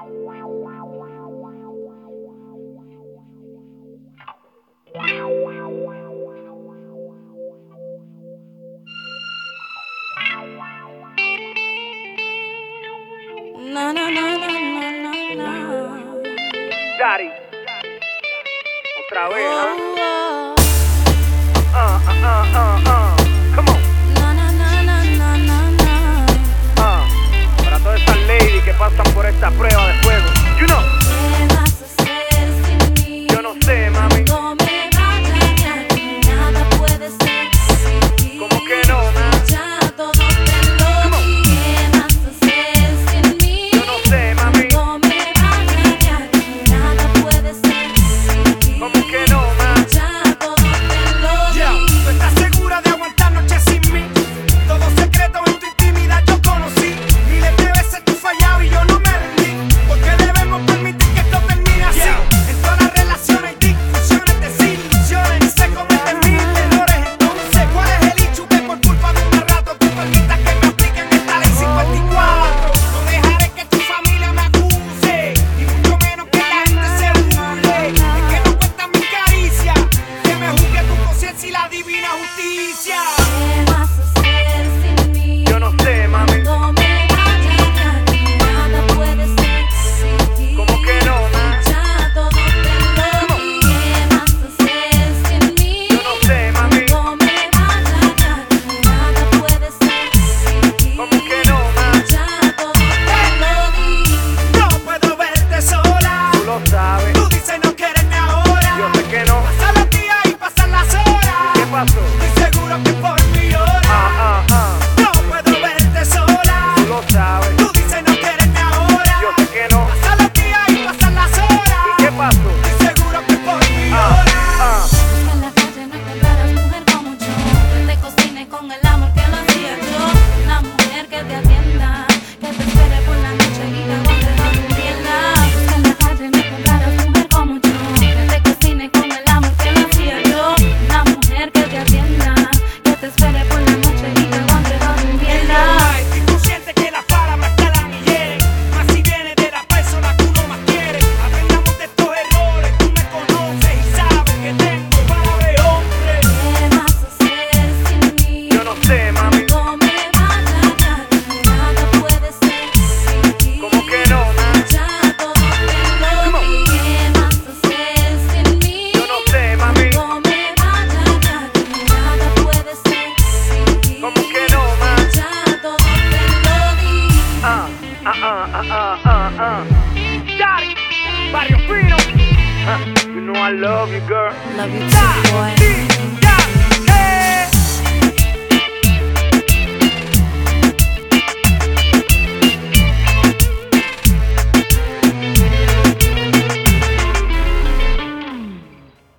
Na na na na na na na. Daddy, otra vez, Come on. Na na na na na na na. Para todas esas ladies que pasan por esta prueba de fuego. You know. ¿Qué vas a hacer sin mí? Yo no sé, mami. No me vayas de aquí, nada puede ser sin ti. ¿Cómo que no, man? Ya todo te lo di. ¿Qué vas a hacer sin mí? Yo no sé, mami. No me vayas de aquí, nada puede ser sin ti. ¿Cómo que no, man? Ya todo te lo di. ¿Tú estás segura de aguantar noches sin mí? Todo secreto en tu intimidad yo conocí. Miles de veces tú fallado y yo no me rendí. Porque debemos permitir que esto termine así. En todas las relaciones hay discusiones, desilusiones y se cometen mil errores. Entonces, ¿cuál es el issue? Que por culpa de un rato tú permitas que me apliquen esta ley 54. No dejaré que tu familia me acuse, y mucho menos que la gente se burle. Es que no cuesta mi caricia, que me juzgue tu conciencia y la divina justicia. ¿Qué vas a hacer sin mí? Yo no sé, mami. No me vayas de aquí, nada puede ser sin ti. ¿Cómo que no, man? Ya todo te lo di. ¿Qué vas a hacer sin mí? Yo no sé, mami. No me vayas de aquí, nada puede ser sin ti. ¿Cómo que no, man? Ya todo te lo di. No puedo verte sola. Tú lo sabes. Tú dices no quererme ahora. Yo sé que no. Pasan los días y pasan las horas. ¿Qué pasó? Estoy seguro que por mi hora. No puedo verte sola. Tú lo sabes. Tú dices no quererme ahora. Yo sé que no. Pasan los días y pasan las horas. ¿Y qué pasó? Estoy seguro que por mi hora. Busca en la calle, no encontrarás mujer como yo, que te cocine con el amor que lo hacía yo. Una mujer que te atienda, que te espere por la noche y te aguante durmiendo. Busca en la calle, no encontrarás mujer como yo, que te cocine con el amor que lo hacía yo. Una mujer que te atienda, que te espere por la noche y te aguante durmiendo. Estoy consciente que las palabras calan y hieren, más si viene de la persona que uno más quiere. Aprendamos de estos errores, tú me conoces y sabes que tengo para de hombre. ¿Qué vas a hacer sin mí? Yo no sé, mami. No me vayas de aquí, nada puede ser sin ti. ¿Cómo que no, man? Ya todo te lo di. ¿Qué vas a hacer sin mí? Yo no sé, mami. No me vayas de aquí, nada puede ser sin ti. ¿Cómo que no, man? Ya todo te lo di. Daddy, Barrio Fino. You know I love you, girl. Love you too, boy.